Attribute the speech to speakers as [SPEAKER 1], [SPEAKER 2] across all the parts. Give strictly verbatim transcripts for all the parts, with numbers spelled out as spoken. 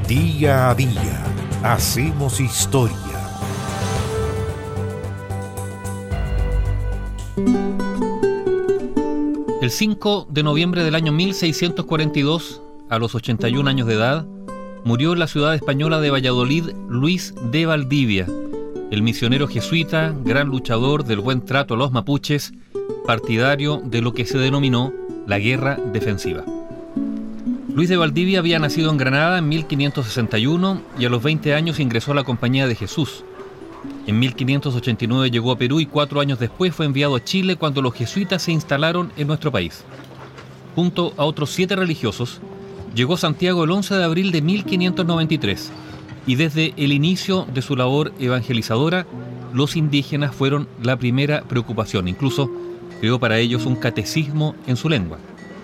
[SPEAKER 1] Día a día hacemos historia.
[SPEAKER 2] El cinco de noviembre del año mil seiscientos cuarenta y dos, a los ochenta y un años de edad, murió en la ciudad española de Valladolid Luis de Valdivia, el misionero jesuita, gran luchador del buen trato a los mapuches, partidario de lo que se denominó la guerra defensiva. Luis de Valdivia había nacido en Granada en mil quinientos sesenta y uno y a los veinte años ingresó a la Compañía de Jesús. En mil quinientos ochenta y nueve llegó a Perú y cuatro años después fue enviado a Chile cuando los jesuitas se instalaron en nuestro país. Junto a otros siete religiosos, llegó a Santiago el once de abril de mil quinientos noventa y tres y desde el inicio de su labor evangelizadora, los indígenas fueron la primera preocupación. Incluso creó para ellos un catecismo en su lengua.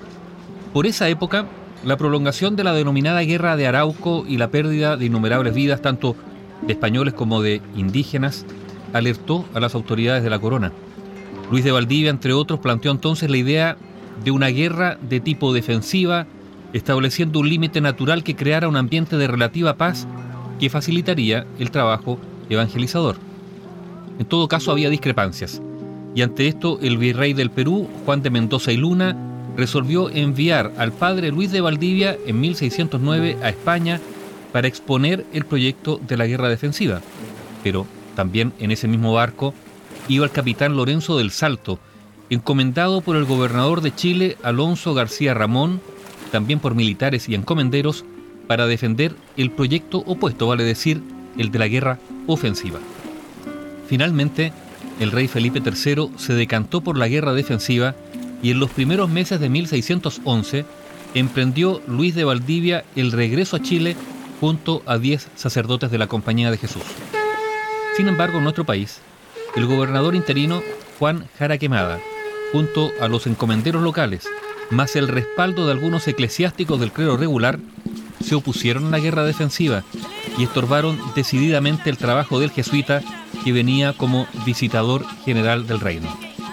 [SPEAKER 2] Por esa época, la prolongación de la denominada Guerra de Arauco y la pérdida de innumerables vidas, tanto de españoles como de indígenas, alertó a las autoridades de la corona. Luis de Valdivia, entre otros, planteó entonces la idea de una guerra de tipo defensiva, estableciendo un límite natural que creara un ambiente de relativa paz que facilitaría el trabajo evangelizador. En todo caso, había discrepancias, y ante esto el virrey del Perú, Juan de Mendoza y Luna, resolvió enviar al padre Luis de Valdivia en mil seiscientos nueve a España para exponer el proyecto de la guerra defensiva. Pero también en ese mismo barco iba el capitán Lorenzo del Salto, encomendado por el gobernador de Chile, Alonso García Ramón, también por militares y encomenderos, para defender el proyecto opuesto, vale decir, el de la guerra ofensiva. Finalmente, el rey Felipe tercero se decantó por la guerra defensiva y en los primeros meses de mil seiscientos once emprendió Luis de Valdivia el regreso a Chile junto a diez sacerdotes de la Compañía de Jesús. Sin embargo, en nuestro país, el gobernador interino Juan Jara Quemada, junto a los encomenderos locales, más el respaldo de algunos eclesiásticos del clero regular, se opusieron a la guerra defensiva y estorbaron decididamente el trabajo del jesuita que venía como visitador general del reino.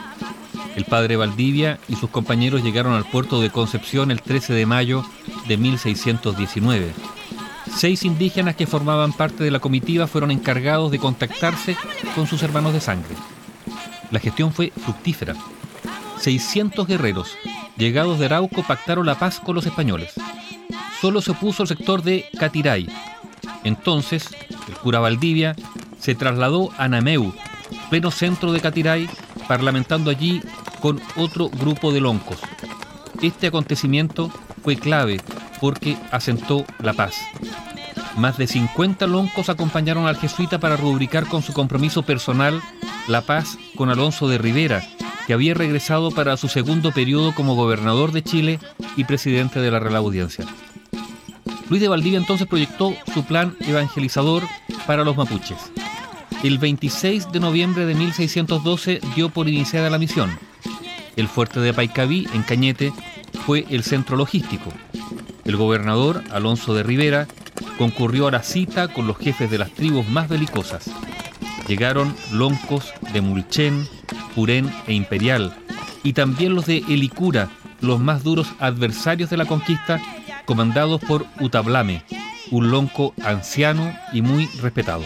[SPEAKER 2] El padre Valdivia y sus compañeros llegaron al puerto de Concepción el trece de mayo de mil seiscientos diecinueve. Seis indígenas que formaban parte de la comitiva fueron encargados de contactarse con sus hermanos de sangre. La gestión fue fructífera. seiscientos guerreros, llegados de Arauco, pactaron la paz con los españoles. Solo se opuso el sector de Catiray. Entonces, el cura Valdivia se trasladó a Nameu, pleno centro de Catiray, parlamentando allí con otro grupo de loncos. Este acontecimiento fue clave porque asentó la paz. Más de cincuenta loncos acompañaron al jesuita para rubricar con su compromiso personal la paz con Alonso de Rivera, que había regresado para su segundo periodo como gobernador de Chile y presidente de la Real Audiencia. Luis de Valdivia entonces proyectó su plan evangelizador para los mapuches. El veintiséis de noviembre de mil seiscientos doce dio por iniciada la misión. El fuerte de Paikaví, en Cañete, fue el centro logístico. El gobernador, Alonso de Rivera, concurrió a la cita con los jefes de las tribus más belicosas. Llegaron loncos de Mulchen, Purén e Imperial, y también los de Helicura, los más duros adversarios de la conquista, comandados por Utablame, un lonco anciano y muy respetado.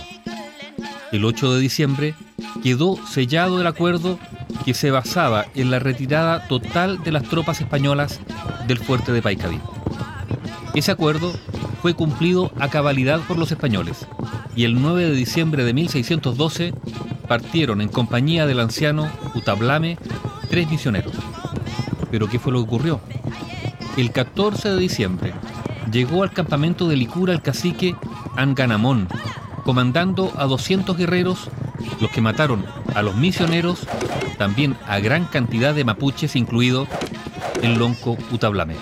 [SPEAKER 2] El ocho de diciembre quedó sellado el acuerdo que se basaba en la retirada total de las tropas españolas del fuerte de Paikaví. Ese acuerdo fue cumplido a cabalidad por los españoles y el nueve de diciembre de mil seiscientos doce partieron en compañía del anciano Utablame tres misioneros. ¿Pero qué fue lo que ocurrió? El catorce de diciembre llegó al campamento de Licura el cacique Anganamón, comandando a doscientos guerreros, los que mataron a los misioneros, también a gran cantidad de mapuches, incluido el lonco Utablame.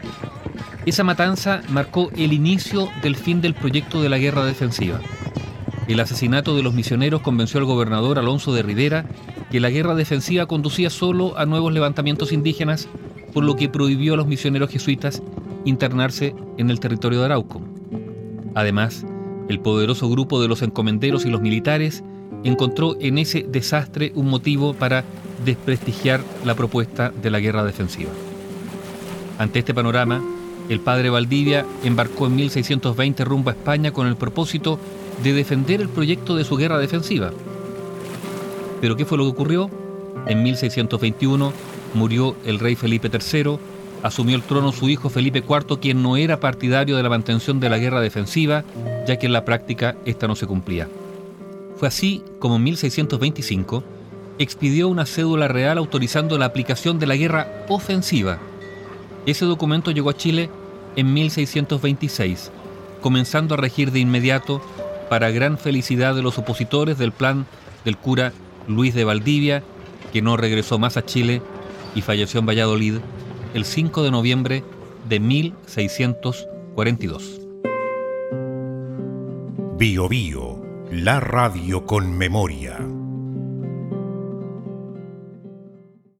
[SPEAKER 2] Esa matanza marcó el inicio del fin del proyecto de la guerra defensiva. El asesinato de los misioneros convenció al gobernador Alonso de Rivera que la guerra defensiva conducía solo a nuevos levantamientos indígenas, por lo que prohibió a los misioneros jesuitas internarse en el territorio de Arauco. Además, el poderoso grupo de los encomenderos y los militares encontró en ese desastre un motivo para desprestigiar la propuesta de la guerra defensiva. Ante este panorama, El padre Valdivia embarcó en mil seiscientos veinte rumbo a España con el propósito de defender el proyecto de su guerra defensiva. ¿Pero qué fue lo que ocurrió? En mil seiscientos veintiuno murió el rey Felipe tercero, asumió el trono su hijo Felipe cuarto, quien no era partidario de la mantención de la guerra defensiva, ya que en la práctica esta no se cumplía. Fue así como en mil seiscientos veinticinco expidió una cédula real autorizando la aplicación de la guerra ofensiva. Ese documento llegó a Chile en mil seiscientos veintiséis, comenzando a regir de inmediato, para gran felicidad de los opositores del plan del cura Luis de Valdivia, que no regresó más a Chile y falleció en Valladolid el cinco de noviembre de mil seiscientos cuarenta y dos.
[SPEAKER 1] Bio Bio, la radio con memoria.